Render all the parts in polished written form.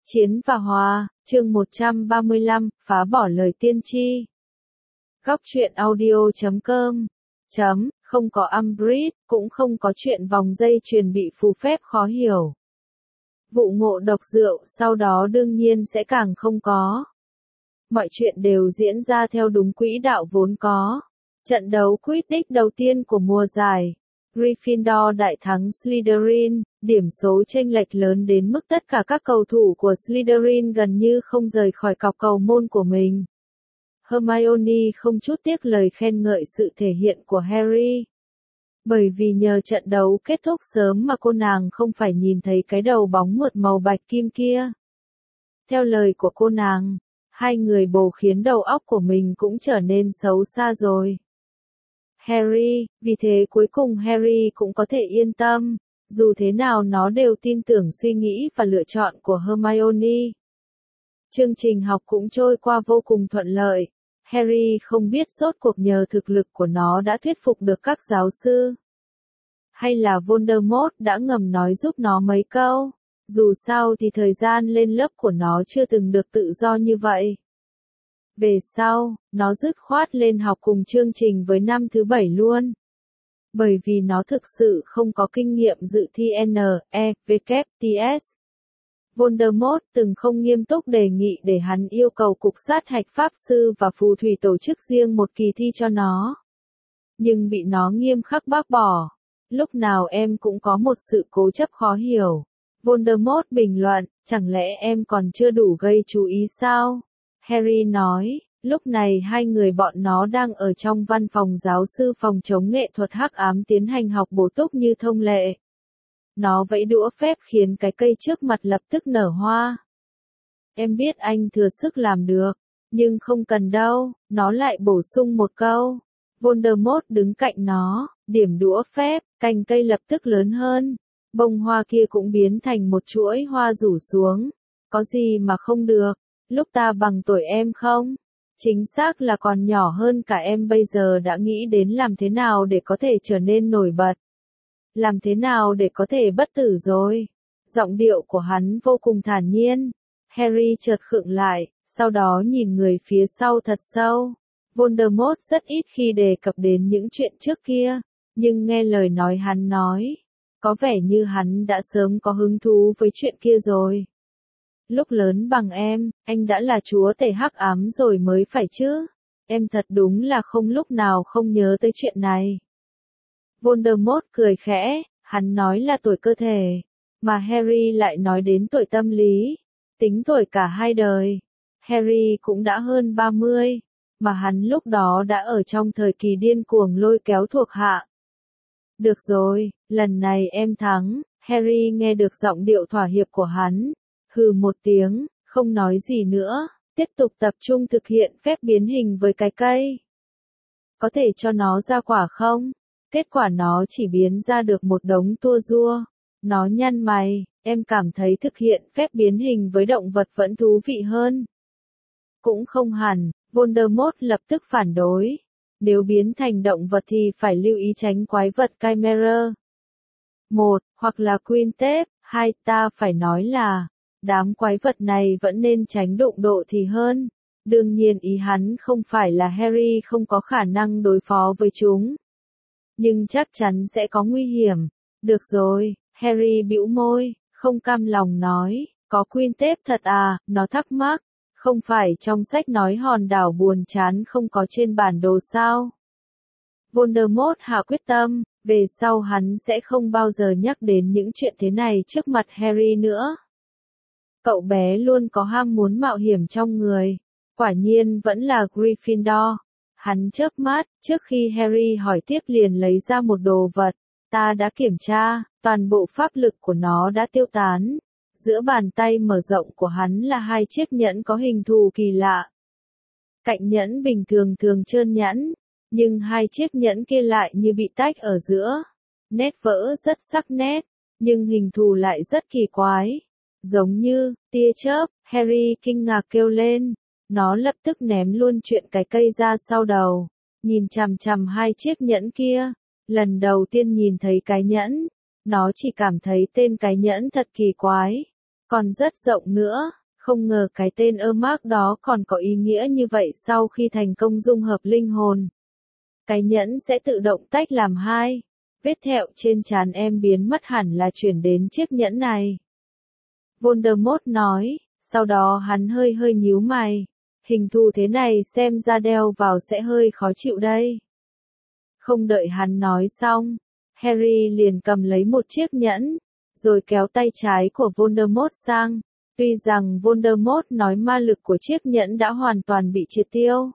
Chiến và Hòa, chương 135, phá bỏ lời tiên tri. Góc truyện audio.com Không có Umbridge, cũng không có chuyện vòng dây chuyền bị phù phép khó hiểu. Vụ ngộ độc rượu sau đó đương nhiên sẽ càng không có. Mọi chuyện đều diễn ra theo đúng quỹ đạo vốn có. Trận đấu Quidditch đầu tiên của mùa giải. Gryffindor đại thắng Slytherin, điểm số chênh lệch lớn đến mức tất cả các cầu thủ của Slytherin gần như không rời khỏi cọc cầu môn của mình. Hermione không chút tiếc lời khen ngợi sự thể hiện của Harry. Bởi vì nhờ trận đấu kết thúc sớm mà cô nàng không phải nhìn thấy cái đầu bóng mượt màu bạch kim kia. Theo lời của cô nàng, hai người bồ khiến đầu óc của mình cũng trở nên xấu xa rồi. Harry, vì thế cuối cùng Harry cũng có thể yên tâm, dù thế nào nó đều tin tưởng suy nghĩ và lựa chọn của Hermione. Chương trình học cũng trôi qua vô cùng thuận lợi, Harry không biết rốt cuộc nhờ thực lực của nó đã thuyết phục được các giáo sư. Hay là Voldemort đã ngầm nói giúp nó mấy câu, dù sao thì thời gian lên lớp của nó chưa từng được tự do như vậy. Về sau, nó dứt khoát lên học cùng chương trình với năm thứ 7 luôn. Bởi vì nó thực sự không có kinh nghiệm dự thi NEWTS. Voldemort từng không nghiêm túc đề nghị để hắn yêu cầu cục sát hạch pháp sư và phù thủy tổ chức riêng một kỳ thi cho nó. Nhưng bị nó nghiêm khắc bác bỏ. Lúc nào em cũng có một sự cố chấp khó hiểu. Voldemort bình luận, chẳng lẽ em còn chưa đủ gây chú ý sao? Harry nói, lúc này hai người bọn nó đang ở trong văn phòng giáo sư phòng chống nghệ thuật hắc ám tiến hành học bổ túc như thông lệ. Nó vẫy đũa phép khiến cái cây trước mặt lập tức nở hoa. Em biết anh thừa sức làm được, nhưng không cần đâu, nó lại bổ sung một câu. Voldemort đứng cạnh nó, điểm đũa phép, cành cây lập tức lớn hơn. Bông hoa kia cũng biến thành một chuỗi hoa rủ xuống. Có gì mà không được? Lúc ta bằng tuổi em không? Chính xác là còn nhỏ hơn cả em bây giờ đã nghĩ đến làm thế nào để có thể trở nên nổi bật. Làm thế nào để có thể bất tử rồi. Giọng điệu của hắn vô cùng thản nhiên. Harry chợt khựng lại, sau đó nhìn người phía sau thật sâu. Voldemort rất ít khi đề cập đến những chuyện trước kia, nhưng nghe lời nói hắn nói, có vẻ như hắn đã sớm có hứng thú với chuyện kia rồi. Lúc lớn bằng em, anh đã là chúa tể hắc ám rồi mới phải chứ. Em thật đúng là không lúc nào không nhớ tới chuyện này. Voldemort cười khẽ, hắn nói là tuổi cơ thể, mà Harry lại nói đến tuổi tâm lý. Tính tuổi cả hai đời, Harry cũng đã hơn 30, mà hắn lúc đó đã ở trong thời kỳ điên cuồng lôi kéo thuộc hạ. Được rồi, lần này em thắng, Harry nghe được giọng điệu thỏa hiệp của hắn. Hừ một tiếng, không nói gì nữa, tiếp tục tập trung thực hiện phép biến hình với cái cây. Có thể cho nó ra quả không? Kết quả nó chỉ biến ra được một đống tua rua. Nó nhăn mày, em cảm thấy thực hiện phép biến hình với động vật vẫn thú vị hơn. Cũng không hẳn, Voldemort lập tức phản đối. Nếu biến thành động vật thì phải lưu ý tránh quái vật Chimera. Một, hoặc là Quintep, hai, ta phải nói là đám quái vật này vẫn nên tránh đụng độ thì hơn. Đương nhiên ý hắn không phải là Harry không có khả năng đối phó với chúng. Nhưng chắc chắn sẽ có nguy hiểm. Được rồi, Harry bĩu môi, không cam lòng nói, có Quintep thật à, nó thắc mắc. Không phải trong sách nói hòn đảo buồn chán không có trên bản đồ sao? Voldemort hạ quyết tâm, về sau hắn sẽ không bao giờ nhắc đến những chuyện thế này trước mặt Harry nữa. Cậu bé luôn có ham muốn mạo hiểm trong người. Quả nhiên vẫn là Gryffindor. Hắn chớp mắt, trước khi Harry hỏi tiếp liền lấy ra một đồ vật. Ta đã kiểm tra, toàn bộ pháp lực của nó đã tiêu tán. Giữa bàn tay mở rộng của hắn là hai chiếc nhẫn có hình thù kỳ lạ. Cạnh nhẫn bình thường thường trơn nhẵn, nhưng hai chiếc nhẫn kia lại như bị tách ở giữa. Nét vỡ rất sắc nét, nhưng hình thù lại rất kỳ quái. Giống như, tia chớp, Harry kinh ngạc kêu lên. Nó lập tức ném luôn chuyện cái cây ra sau đầu. Nhìn chằm chằm hai chiếc nhẫn kia. Lần đầu tiên nhìn thấy cái nhẫn, nó chỉ cảm thấy tên cái nhẫn thật kỳ quái. còn rất rộng nữa. Không ngờ cái tên Ermac đó còn có ý nghĩa như vậy sau khi thành công dung hợp linh hồn. Cái nhẫn sẽ tự động tách làm hai. Vết thẹo trên trán em biến mất hẳn là chuyển đến chiếc nhẫn này. Voldemort nói, sau đó hắn hơi hơi nhíu mày. Hình thù thế này xem ra đeo vào sẽ hơi khó chịu đây. Không đợi hắn nói xong, Harry liền cầm lấy một chiếc nhẫn, rồi kéo tay trái của Voldemort sang. Tuy rằng Voldemort nói ma lực của chiếc nhẫn đã hoàn toàn bị triệt tiêu,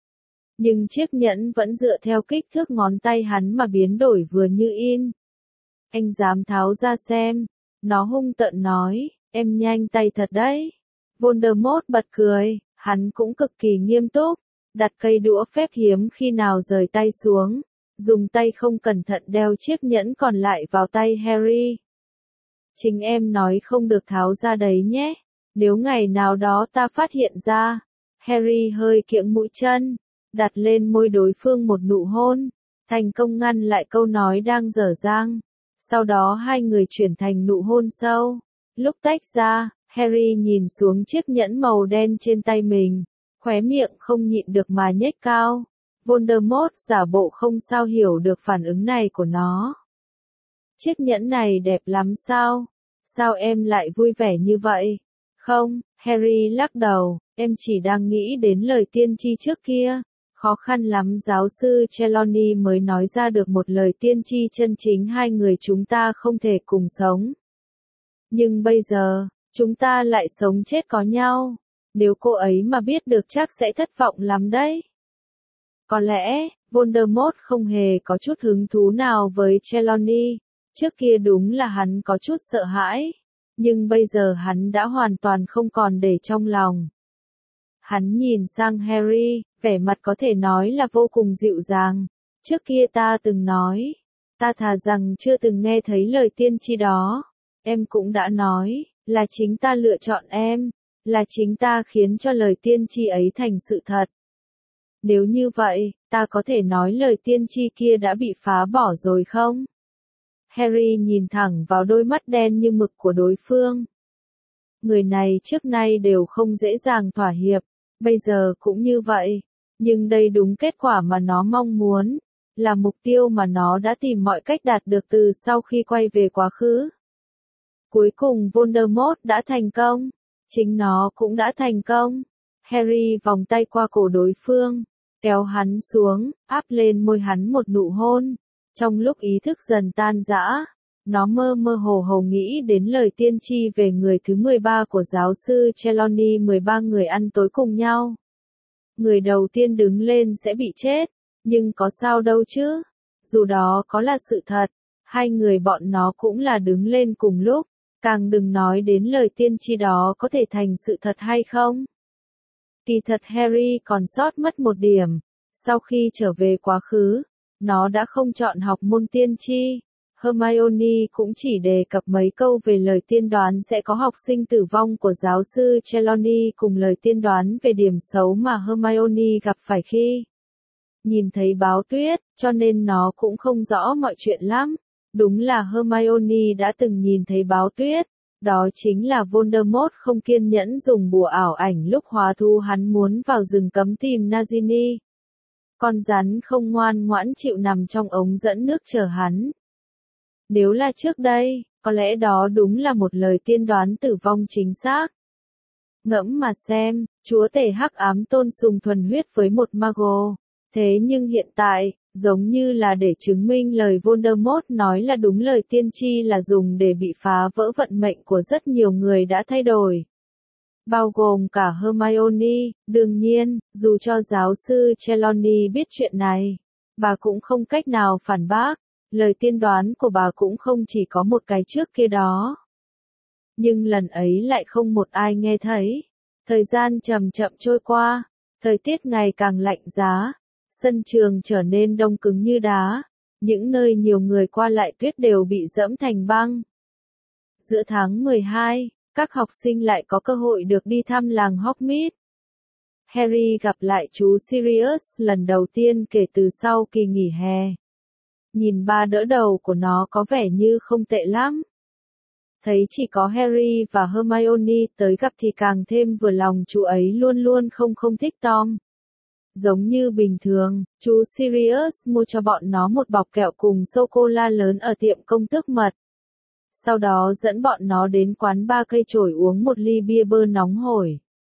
nhưng chiếc nhẫn vẫn dựa theo kích thước ngón tay hắn mà biến đổi vừa như in. Anh dám tháo ra xem, nó hung tợn nói, em nhanh tay thật đấy. Voldemort bật cười, hắn cũng cực kỳ nghiêm túc, đặt cây đũa phép hiếm khi nào rời tay xuống, dùng tay không cẩn thận đeo chiếc nhẫn còn lại vào tay Harry. Chính em nói không được tháo ra đấy nhé, nếu ngày nào đó ta phát hiện ra. Harry hơi kiễng mũi chân, đặt lên môi đối phương một nụ hôn, thành công ngăn lại câu nói đang dở dang. Sau đó hai người chuyển thành nụ hôn sâu. Lúc tách ra, Harry nhìn xuống chiếc nhẫn màu đen trên tay mình, khóe miệng không nhịn được mà nhếch cao. Voldemort giả bộ không sao hiểu được phản ứng này của nó. Chiếc nhẫn này đẹp lắm sao? Sao em lại vui vẻ như vậy? Không, Harry lắc đầu, em chỉ đang nghĩ đến lời tiên tri trước kia. Khó khăn lắm giáo sư Trelawney mới nói ra được một lời tiên tri chân chính, hai người chúng ta không thể cùng sống. Nhưng bây giờ, chúng ta lại sống chết có nhau. Nếu cô ấy mà biết được chắc sẽ thất vọng lắm đấy. Có lẽ, Voldemort không hề có chút hứng thú nào với Trelawney. Trước kia đúng là hắn có chút sợ hãi, nhưng bây giờ hắn đã hoàn toàn không còn để trong lòng. Hắn nhìn sang Harry, vẻ mặt có thể nói là vô cùng dịu dàng. Trước kia ta từng nói, ta thà rằng chưa từng nghe thấy lời tiên tri đó. Em cũng đã nói, là chính ta lựa chọn em, là chính ta khiến cho lời tiên tri ấy thành sự thật. Nếu như vậy, ta có thể nói lời tiên tri kia đã bị phá bỏ rồi không? Harry nhìn thẳng vào đôi mắt đen như mực của đối phương. Người này trước nay đều không dễ dàng thỏa hiệp, bây giờ cũng như vậy, nhưng đây đúng kết quả mà nó mong muốn, là mục tiêu mà nó đã tìm mọi cách đạt được từ sau khi quay về quá khứ. Cuối cùng Voldemort đã thành công, chính nó cũng đã thành công. Harry vòng tay qua cổ đối phương, kéo hắn xuống, áp lên môi hắn một nụ hôn. Trong lúc ý thức dần tan rã, nó mơ mơ hồ hồ nghĩ đến lời tiên tri về người thứ 13 của giáo sư Trelawney, 13 người ăn tối cùng nhau. Người đầu tiên đứng lên sẽ bị chết, nhưng có sao đâu chứ? Dù đó có là sự thật, hai người bọn nó cũng là đứng lên cùng lúc, càng đừng nói đến lời tiên tri đó có thể thành sự thật hay không. Kỳ thật Harry còn sót mất một điểm, sau khi trở về quá khứ, nó đã không chọn học môn tiên tri. Hermione cũng chỉ đề cập mấy câu về lời tiên đoán sẽ có học sinh tử vong của giáo sư Trelawney cùng lời tiên đoán về điểm xấu mà Hermione gặp phải khi nhìn thấy báo tuyết, cho nên nó cũng không rõ mọi chuyện lắm. Đúng là Hermione đã từng nhìn thấy báo tuyết, đó chính là Voldemort không kiên nhẫn dùng bùa ảo ảnh lúc hóa thu hắn muốn vào rừng cấm tìm Nagini. Con rắn không ngoan ngoãn chịu nằm trong ống dẫn nước chờ hắn. Nếu là trước đây, có lẽ đó đúng là một lời tiên đoán tử vong chính xác. Ngẫm mà xem, chúa tể hắc ám tôn sùng thuần huyết với một mago. Thế nhưng hiện tại, giống như là để chứng minh lời Voldemort nói là đúng, lời tiên tri là dùng để bị phá vỡ vận mệnh của rất nhiều người đã thay đổi. Bao gồm cả Hermione, đương nhiên, dù cho giáo sư Trelawney biết chuyện này, bà cũng không cách nào phản bác. Lời tiên đoán của bà cũng không chỉ có một cái trước kia đó. Nhưng lần ấy lại không một ai nghe thấy. Thời gian chậm chậm trôi qua, thời tiết ngày càng lạnh giá, sân trường trở nên đông cứng như đá, những nơi nhiều người qua lại tuyết đều bị dẫm thành băng. Giữa tháng 12, các học sinh lại có cơ hội được đi thăm làng Hogsmeade. Harry gặp lại chú Sirius lần đầu tiên kể từ sau kỳ nghỉ hè. Nhìn ba đỡ đầu của nó có vẻ như không tệ lắm. Thấy chỉ có Harry và Hermione tới gặp thì càng thêm vừa lòng, chú ấy luôn luôn không thích Tom. Giống như bình thường, chú Sirius mua cho bọn nó một bọc kẹo cùng sô-cô-la lớn ở tiệm công tước mật. Sau đó dẫn bọn nó đến quán ba cây chổi uống một ly bia bơ nóng hổi.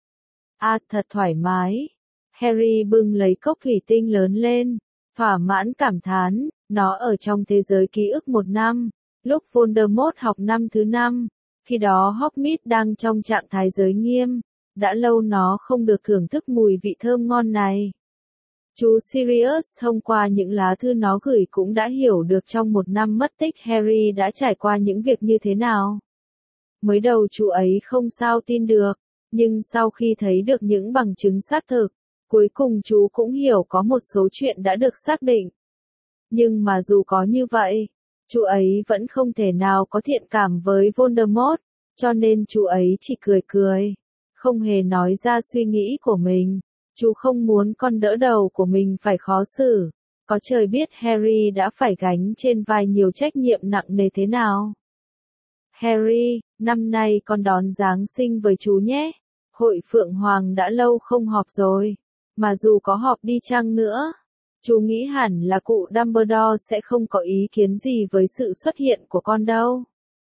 Thật thoải mái. Harry bưng lấy cốc thủy tinh lớn lên, thỏa mãn cảm thán, nó ở trong thế giới ký ức 1 năm, lúc Voldemort học năm thứ 5, khi đó Hogsmeade đang trong trạng thái giới nghiêm, đã lâu nó không được thưởng thức mùi vị thơm ngon này. Chú Sirius thông qua những lá thư nó gửi cũng đã hiểu được trong 1 năm mất tích Harry đã trải qua những việc như thế nào. Mới đầu chú ấy không sao tin được, nhưng sau khi thấy được những bằng chứng xác thực, cuối cùng chú cũng hiểu có một số chuyện đã được xác định. Nhưng mà dù có như vậy, chú ấy vẫn không thể nào có thiện cảm với Voldemort, cho nên chú ấy chỉ cười, không hề nói ra suy nghĩ của mình. Chú không muốn con đỡ đầu của mình phải khó xử. Có trời biết Harry đã phải gánh trên vai nhiều trách nhiệm nặng nề thế nào. Harry, năm nay con đón Giáng sinh với chú nhé. Hội Phượng Hoàng đã lâu không họp rồi. Mà dù có họp đi chăng nữa, chú nghĩ hẳn là cụ Dumbledore sẽ không có ý kiến gì với sự xuất hiện của con đâu.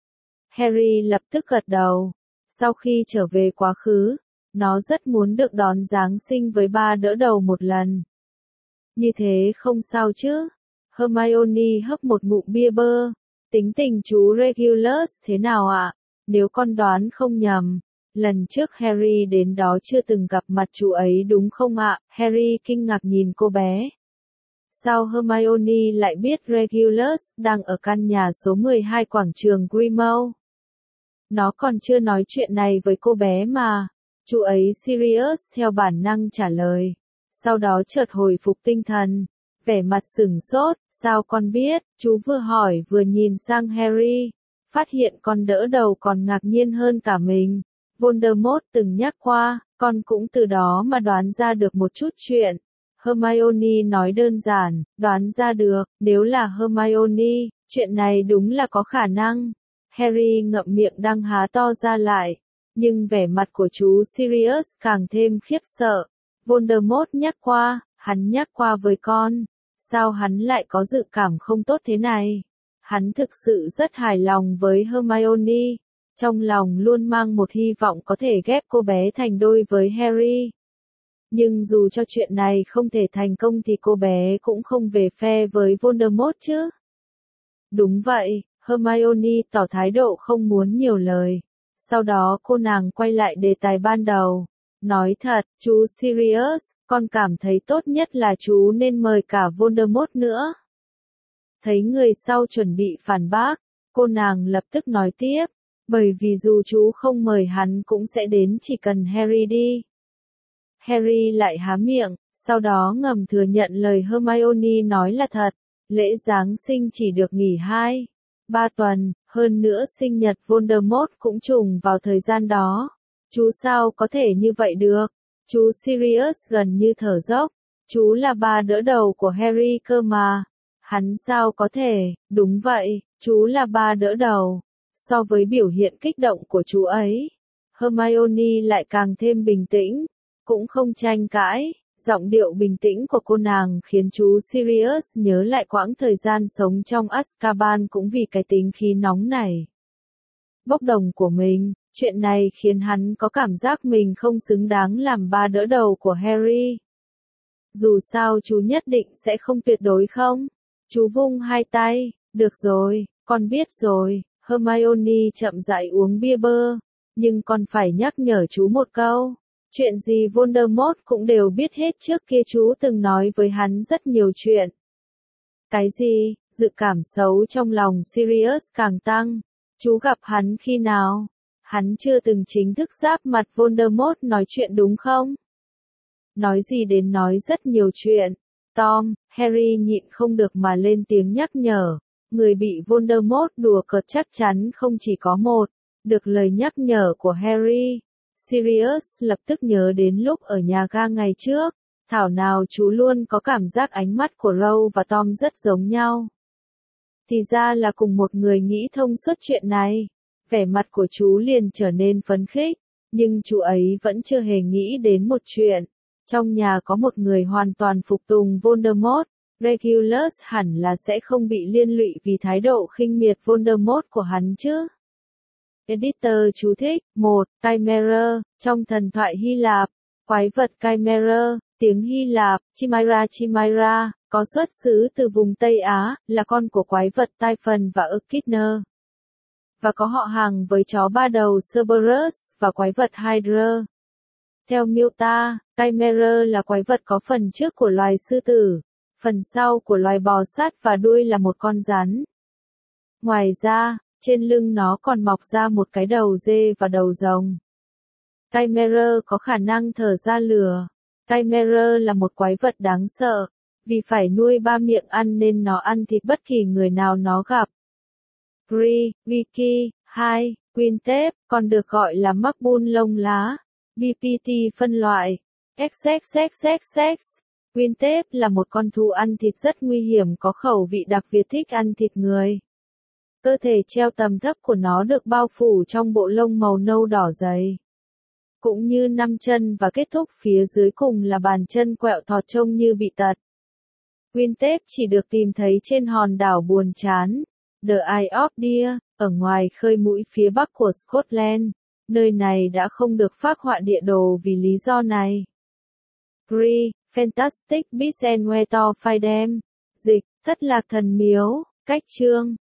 Harry lập tức gật đầu. Sau khi trở về quá khứ, nó rất muốn được đón Giáng sinh với ba đỡ đầu một lần. Như thế không sao chứ? Hermione hấp một ngụm bia bơ. Tính tình chú Regulus thế nào ạ? Nếu con đoán không nhầm, lần trước Harry đến đó chưa từng gặp mặt chú ấy đúng không ạ? Harry kinh ngạc nhìn cô bé. Sao Hermione lại biết Regulus đang ở căn nhà số 12 quảng trường Grimmauld? Nó còn chưa nói chuyện này với cô bé mà. Chú ấy Sirius theo bản năng trả lời. Sau đó chợt hồi phục tinh thần. Vẻ mặt sửng sốt, sao con biết? Chú vừa hỏi vừa nhìn sang Harry. Phát hiện con đỡ đầu còn ngạc nhiên hơn cả mình. Voldemort từng nhắc qua, con cũng từ đó mà đoán ra được một chút chuyện. Hermione nói đơn giản, đoán ra được, nếu là Hermione, chuyện này đúng là có khả năng. Harry ngậm miệng đang há to ra lại. Nhưng vẻ mặt của chú Sirius càng thêm khiếp sợ. Voldemort nhắc qua, hắn nhắc qua với con. Sao hắn lại có dự cảm không tốt thế này? Hắn thực sự rất hài lòng với Hermione. Trong lòng luôn mang một hy vọng có thể ghép cô bé thành đôi với Harry. Nhưng dù cho chuyện này không thể thành công thì cô bé cũng không về phe với Voldemort chứ. Đúng vậy, Hermione tỏ thái độ không muốn nhiều lời. Sau đó cô nàng quay lại đề tài ban đầu. Nói thật, chú Sirius, con cảm thấy tốt nhất là chú nên mời cả Voldemort nữa. Thấy người sau chuẩn bị phản bác, cô nàng lập tức nói tiếp. Bởi vì dù chú không mời hắn cũng sẽ đến chỉ cần Harry đi. Harry lại há miệng, sau đó ngầm thừa nhận lời Hermione nói là thật. Lễ Giáng sinh chỉ được nghỉ 2-3 tuần, hơn nữa sinh nhật Voldemort cũng trùng vào thời gian đó. Chú sao có thể như vậy được? Chú Sirius gần như thở dốc. Chú là ba đỡ đầu của Harry cơ mà. Hắn sao có thể? Đúng vậy, chú là ba đỡ đầu. So với biểu hiện kích động của chú ấy, Hermione lại càng thêm bình tĩnh, cũng không tranh cãi. Giọng điệu bình tĩnh của cô nàng khiến chú Sirius nhớ lại quãng thời gian sống trong Azkaban cũng vì cái tính khí nóng này. Bốc đồng của mình, chuyện này khiến hắn có cảm giác mình không xứng đáng làm ba đỡ đầu của Harry. Dù sao chú nhất định sẽ không tuyệt đối không? Chú vung hai tay, được rồi, con biết rồi. Hermione chậm rãi uống bia bơ, nhưng con phải nhắc nhở chú một câu. Chuyện gì Voldemort cũng đều biết hết, trước kia chú từng nói với hắn rất nhiều chuyện. Cái gì? Dự cảm xấu trong lòng Sirius càng tăng. Chú gặp hắn khi nào? Hắn chưa từng chính thức giáp mặt Voldemort nói chuyện đúng không? Nói gì đến nói rất nhiều chuyện. Tom, Harry nhịn không được mà lên tiếng nhắc nhở. Người bị Voldemort đùa cợt chắc chắn không chỉ có một. Được lời nhắc nhở của Harry, Sirius lập tức nhớ đến lúc ở nhà ga ngày trước. Thảo nào chú luôn có cảm giác ánh mắt của Rose và Tom rất giống nhau. Thì ra là cùng một người nghĩ thông suốt chuyện này. Vẻ mặt của chú liền trở nên phấn khích, nhưng chú ấy vẫn chưa hề nghĩ đến một chuyện. Trong nhà có một người hoàn toàn phục tùng Voldemort, Regulus hẳn là sẽ không bị liên lụy vì thái độ khinh miệt Voldemort của hắn chứ. Editor chú thích, 1. Chimera, trong thần thoại Hy Lạp, quái vật Chimera, tiếng Hy Lạp, Chimera Chimera, có xuất xứ từ vùng Tây Á, là con của quái vật Typhon và Echidna. Và có họ hàng với chó ba đầu Cerberus và quái vật Hydra. Theo miêu tả, Chimera là quái vật có phần trước của loài sư tử, phần sau của loài bò sát và đuôi là một con rắn. Ngoài ra, trên lưng nó còn mọc ra một cái đầu dê và đầu rồng. Chimera có khả năng thở ra lửa. Chimera là một quái vật đáng sợ, vì phải nuôi ba miệng ăn nên nó ăn thịt bất kỳ người nào nó gặp. Bree, Vicky, 2, Quintep, còn được gọi là mắc bun lông lá. BPT phân loại. XXXXX. Quintep là một con thú ăn thịt rất nguy hiểm có khẩu vị đặc biệt thích ăn thịt người. Cơ thể treo tầm thấp của nó được bao phủ trong bộ lông màu nâu đỏ dày. Cũng như 5 chân và kết thúc phía dưới cùng là bàn chân quẹo thọt trông như bị tật. Quintep chỉ được tìm thấy trên hòn đảo buồn chán, The Isle of Deer, ở ngoài khơi mũi phía bắc của Scotland. Nơi này đã không được phác họa địa đồ vì lý do này. Bree, Fantastic Beasts and Where to Find Them. Dịch, Thất lạc thần miếu, cách chương.